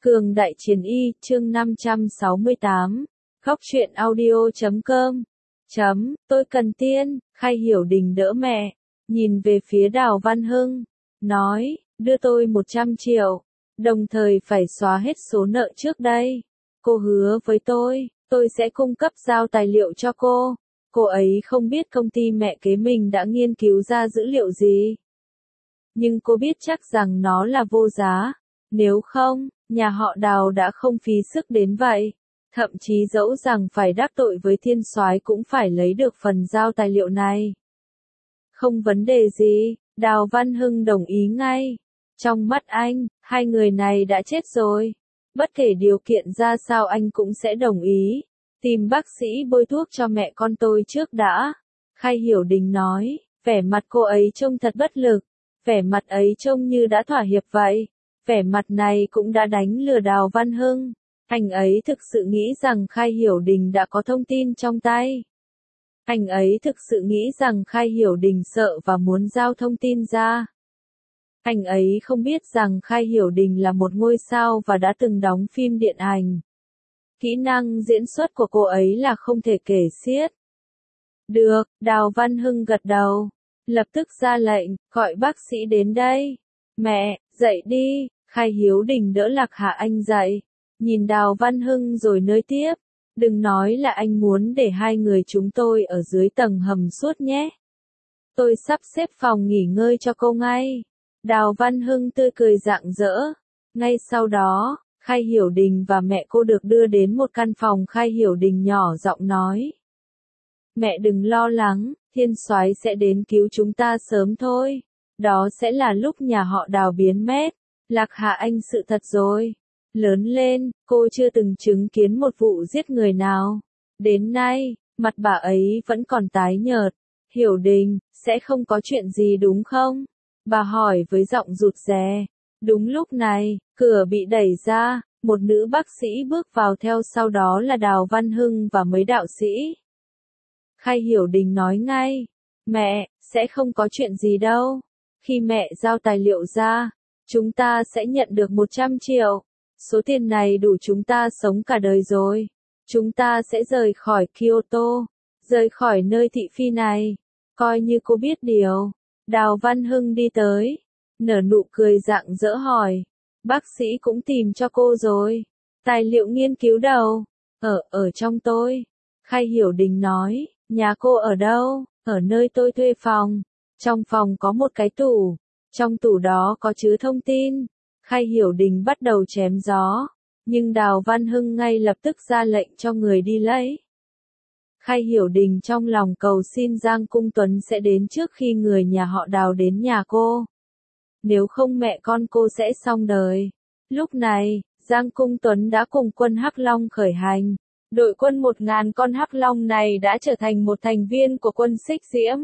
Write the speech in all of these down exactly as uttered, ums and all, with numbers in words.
Cường Đại Chiến Y, chương năm trăm sáu mươi tám. Góc truyện audio chấm com. Chấm, tôi cần tiền, Khai Hiểu Đình đỡ mẹ, nhìn về phía Đào Văn Hưng, nói, đưa tôi một trăm triệu, đồng thời phải xóa hết số nợ trước đây. Cô hứa với tôi, tôi sẽ cung cấp giao tài liệu cho cô. Cô ấy không biết công ty mẹ kế mình đã nghiên cứu ra dữ liệu gì. Nhưng cô biết chắc rằng nó là vô giá. Nếu không, nhà họ Đào đã không phí sức đến vậy. Thậm chí dẫu rằng phải đắc tội với thiên soái cũng phải lấy được phần giao tài liệu này. Không vấn đề gì, Đào Văn Hưng đồng ý ngay. Trong mắt anh, hai người này đã chết rồi. Bất kể điều kiện ra sao anh cũng sẽ đồng ý. Tìm bác sĩ bôi thuốc cho mẹ con tôi trước đã. Khai Hiểu Đình nói, vẻ mặt cô ấy trông thật bất lực. Vẻ mặt ấy trông như đã thỏa hiệp vậy. Vẻ mặt này cũng đã đánh lừa Đào Văn Hưng. Anh ấy thực sự nghĩ rằng Khai Hiểu Đình đã có thông tin trong tay. Anh ấy thực sự nghĩ rằng Khai Hiểu Đình sợ và muốn giao thông tin ra. Anh ấy không biết rằng Khai Hiểu Đình là một ngôi sao và đã từng đóng phim điện ảnh. Kỹ năng diễn xuất của cô ấy là không thể kể xiết. Được, Đào Văn Hưng gật đầu. Lập tức ra lệnh, gọi bác sĩ đến đây. Mẹ, dậy đi, Khai Hiểu Đình đỡ Lạc Hạ Anh dậy. Nhìn Đào Văn Hưng rồi nới tiếp. Đừng nói là anh muốn để hai người chúng tôi ở dưới tầng hầm suốt nhé. Tôi sắp xếp phòng nghỉ ngơi cho cô ngay. Đào Văn Hưng tươi cười rạng rỡ. Ngay sau đó, Khai Hiểu Đình và mẹ cô được đưa đến một căn phòng. Khai Hiểu Đình nhỏ giọng nói. Mẹ đừng lo lắng, thiên soái sẽ đến cứu chúng ta sớm thôi. Đó sẽ là lúc nhà họ Đào biến mất. Lạc Hạ Anh sự thật rồi. Lớn lên, cô chưa từng chứng kiến một vụ giết người nào. Đến nay, mặt bà ấy vẫn còn tái nhợt. Hiểu Đình, sẽ không có chuyện gì đúng không? Bà hỏi với giọng rụt rè. Đúng lúc này, cửa bị đẩy ra, một nữ bác sĩ bước vào theo sau đó là Đào Văn Hưng và mấy đạo sĩ. Khai Hiểu Đình nói ngay, mẹ, sẽ không có chuyện gì đâu. Khi mẹ giao tài liệu ra, chúng ta sẽ nhận được một trăm triệu. Số tiền này đủ chúng ta sống cả đời rồi. Chúng ta sẽ rời khỏi Kyoto, rời khỏi nơi thị phi này. Coi như cô biết điều. Đào Văn Hưng đi tới, nở nụ cười rạng rỡ hỏi. Bác sĩ cũng tìm cho cô rồi. Tài liệu nghiên cứu đâu? Ở, ở trong tôi. Khai Hiểu Đình nói, nhà cô ở đâu? Ở nơi tôi thuê phòng. Trong phòng có một cái tủ. Trong tủ đó có chứa thông tin. Khai Hiểu Đình bắt đầu chém gió. Nhưng Đào Văn Hưng ngay lập tức ra lệnh cho người đi lấy. Khai Hiểu Đình trong lòng cầu xin Giang Cung Tuấn sẽ đến trước khi người nhà họ Đào đến nhà cô. Nếu không mẹ con cô sẽ xong đời. Lúc này, Giang Cung Tuấn đã cùng quân Hắc Long khởi hành. Đội quân một ngàn con Hắc Long này đã trở thành một thành viên của quân Xích Diễm.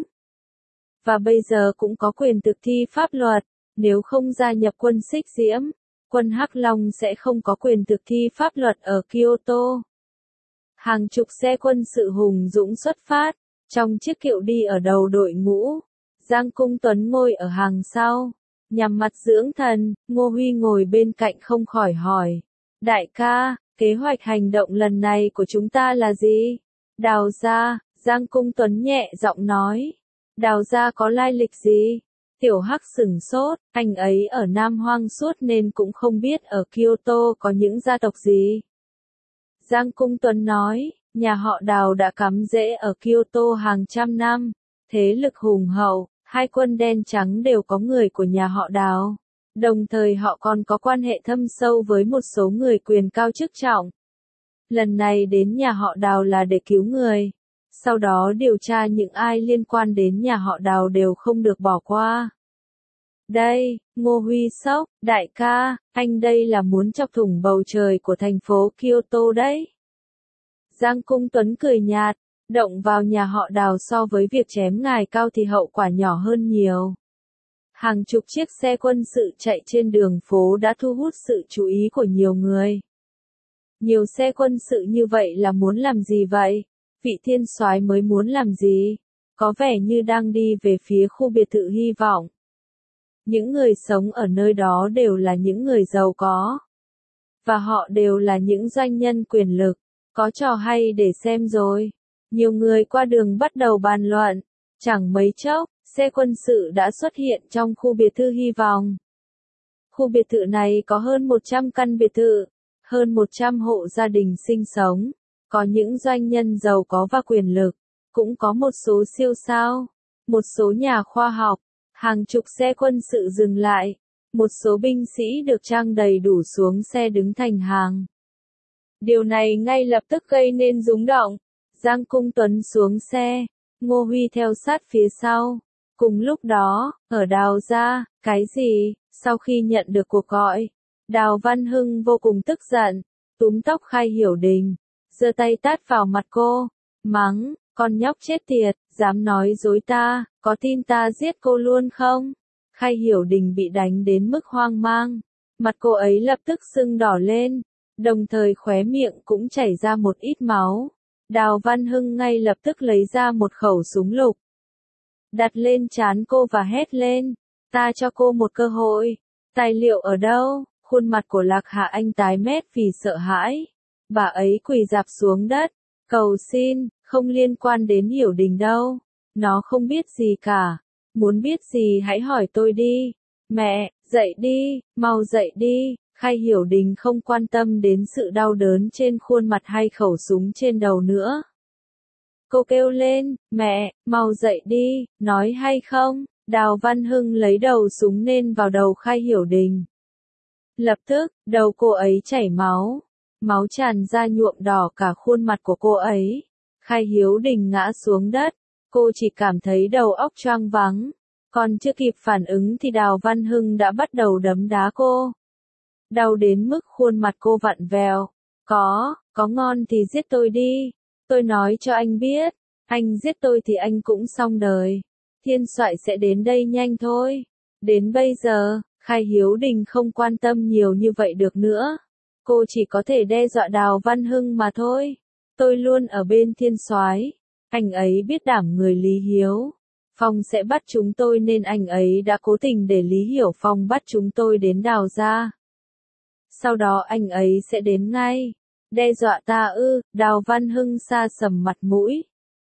Và bây giờ cũng có quyền thực thi pháp luật. Nếu không gia nhập quân Xích Diễm, quân Hắc Long sẽ không có quyền thực thi pháp luật ở Kyoto. Hàng chục xe quân sự hùng dũng xuất phát, trong chiếc kiệu đi ở đầu đội ngũ. Giang Cung Tuấn ngồi ở hàng sau, nhắm mặt dưỡng thần. Ngô Huy ngồi bên cạnh không khỏi hỏi. Đại ca, kế hoạch hành động lần này của chúng ta là gì? Đào gia, Giang Cung Tuấn nhẹ giọng nói. Đào gia có lai lịch gì? Tiểu Hắc sửng sốt, anh ấy ở Nam Hoang suốt nên cũng không biết ở Kyoto có những gia tộc gì. Giang Cung Tuấn nói, nhà họ Đào đã cắm rễ ở Kyoto hàng trăm năm, thế lực hùng hậu, hai quân đen trắng đều có người của nhà họ Đào. Đồng thời họ còn có quan hệ thâm sâu với một số người quyền cao chức trọng. Lần này đến nhà họ Đào là để cứu người. Sau đó điều tra những ai liên quan đến nhà họ Đào đều không được bỏ qua. Đây, Ngô Huy sốc, đại ca, anh đây là muốn chọc thủng bầu trời của thành phố Kyoto đấy. Giang Cung Tuấn cười nhạt, động vào nhà họ Đào so với việc chém ngài Cao thì hậu quả nhỏ hơn nhiều. Hàng chục chiếc xe quân sự chạy trên đường phố đã thu hút sự chú ý của nhiều người. Nhiều xe quân sự như vậy là muốn làm gì vậy? Vị thiên soái mới muốn làm gì? Có vẻ như đang đi về phía khu biệt thự hy vọng. Những người sống ở nơi đó đều là những người giàu có. và họ đều là những doanh nhân quyền lực. Có trò hay để xem rồi. Nhiều người qua đường bắt đầu bàn luận. Chẳng mấy chốc, xe quân sự đã xuất hiện trong khu biệt thự hy vọng. Khu biệt thự này có hơn một trăm căn biệt thự, hơn một trăm hộ gia đình sinh sống, có những doanh nhân giàu có và quyền lực, cũng có một số siêu sao, một số nhà khoa học, hàng chục xe quân sự dừng lại, một số binh sĩ được trang đầy đủ xuống xe đứng thành hàng. Điều này ngay lập tức gây nên rúng động. Giang Cung Tuấn xuống xe, Ngô Huy theo sát phía sau. Cùng lúc đó, ở Đào gia, cái gì? Sau khi nhận được cuộc gọi, Đào Văn Hưng vô cùng tức giận, túm tóc Khai Hiểu Đình, giơ tay tát vào mặt cô, mắng, con nhóc chết tiệt, dám nói dối ta, có tin ta giết cô luôn không? Khai Hiểu Đình bị đánh đến mức hoang mang, mặt cô ấy lập tức sưng đỏ lên, đồng thời khóe miệng cũng chảy ra một ít máu. Đào Văn Hưng ngay lập tức lấy ra một khẩu súng lục, đặt lên trán cô và hét lên, ta cho cô một cơ hội, tài liệu ở đâu? Khuôn mặt của Lạc Hạ Anh tái mét vì sợ hãi, bà ấy quỳ rạp xuống đất, cầu xin, không liên quan đến Hiểu Đình đâu, nó không biết gì cả, muốn biết gì hãy hỏi tôi đi, mẹ, dậy đi, mau dậy đi. Khai Hiểu Đình không quan tâm đến sự đau đớn trên khuôn mặt hay khẩu súng trên đầu nữa. Cô kêu lên, mẹ, mau dậy đi, nói hay không? Đào Văn Hưng lấy đầu súng nên vào đầu Khai Hiểu Đình. Lập tức, đầu cô ấy chảy máu. Máu tràn ra nhuộm đỏ cả khuôn mặt của cô ấy. Khai Hiểu Đình ngã xuống đất. Cô chỉ cảm thấy đầu óc choáng váng. Còn chưa kịp phản ứng thì Đào Văn Hưng đã bắt đầu đấm đá cô. Đau đến mức khuôn mặt cô vặn vẹo. Có, có ngon thì giết tôi đi. Tôi nói cho anh biết, anh giết tôi thì anh cũng xong đời. Thiên soại sẽ đến đây nhanh thôi. Đến bây giờ, Khai Hiểu Đình không quan tâm nhiều như vậy được nữa. Cô chỉ có thể đe dọa Đào Văn Hưng mà thôi. Tôi luôn ở bên thiên soái. Anh ấy biết đảm người Lý Hiếu Phong sẽ bắt chúng tôi nên anh ấy đã cố tình để Lý Hiểu Phong bắt chúng tôi đến Đào gia. Sau đó anh ấy sẽ đến ngay. Đe dọa ta ư? Đào Văn Hưng sa sầm mặt mũi.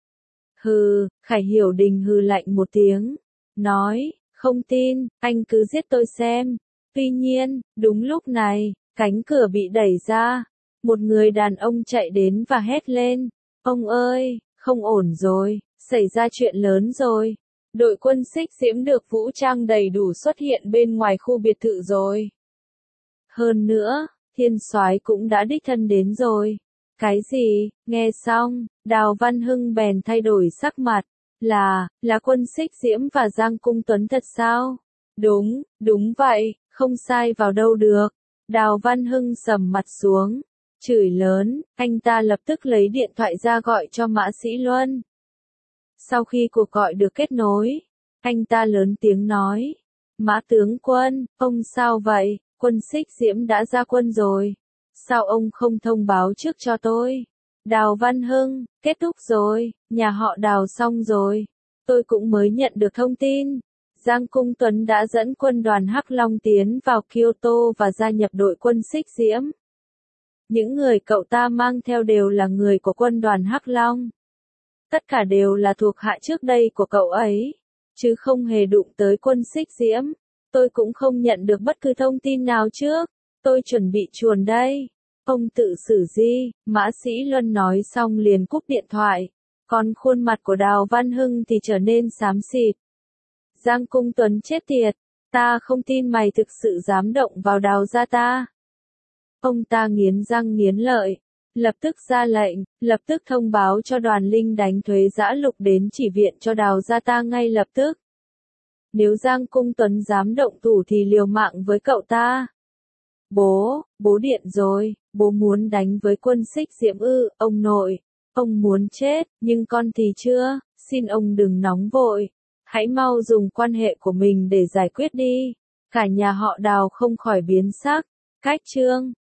Hừ, Khai Hiểu Đình hừ lạnh một tiếng. Nói, không tin, anh cứ giết tôi xem. Tuy nhiên, đúng lúc này, cánh cửa bị đẩy ra. Một người đàn ông chạy đến và hét lên. Ông ơi, không ổn rồi, xảy ra chuyện lớn rồi. Đội quân Xích Diễm được vũ trang đầy đủ xuất hiện bên ngoài khu biệt thự rồi. Hơn nữa, thiên soái cũng đã đích thân đến rồi. Cái gì? Nghe xong, Đào Văn Hưng bèn thay đổi sắc mặt. Là, là quân Xích Diễm và Giang Cung Tuấn thật sao? Đúng, đúng vậy, không sai vào đâu được. Đào Văn Hưng sầm mặt xuống, chửi lớn, anh ta lập tức lấy điện thoại ra gọi cho Mã Sĩ Luân. Sau khi cuộc gọi được kết nối, anh ta lớn tiếng nói, Mã tướng quân, ông sao vậy? Quân Xích Diễm đã ra quân rồi. Sao ông không thông báo trước cho tôi? Đào Văn Hưng, kết thúc rồi, nhà họ Đào xong rồi. Tôi cũng mới nhận được thông tin. Giang Cung Tuấn đã dẫn quân đoàn Hắc Long tiến vào Kyoto và gia nhập đội quân Xích Diễm. Những người cậu ta mang theo đều là người của quân đoàn Hắc Long. Tất cả đều là thuộc hạ trước đây của cậu ấy, chứ không hề đụng tới quân Xích Diễm. Tôi cũng không nhận được bất cứ thông tin nào trước. Tôi chuẩn bị chuồn đây. Ông tự xử gì? Mã Sĩ Luân nói xong liền cúp điện thoại. Còn khuôn mặt của Đào Văn Hưng thì trở nên xám xịt. Giang Cung Tuấn chết tiệt. Ta không tin mày thực sự dám động vào Đào gia ta. Ông ta nghiến răng nghiến lợi. Lập tức ra lệnh, lập tức thông báo cho đoàn linh đánh thuế giã lục đến chỉ viện cho Đào gia ta ngay lập tức. Nếu Giang Cung Tuấn dám động thủ thì liều mạng với cậu ta. Bố, bố điện rồi, bố muốn đánh với quân Xích Diễm ư? Ông nội, ông muốn chết, nhưng con thì chưa, xin ông đừng nóng vội. Hãy mau dùng quan hệ của mình để giải quyết đi. Cả nhà họ Đào không khỏi biến sắc. Cách chương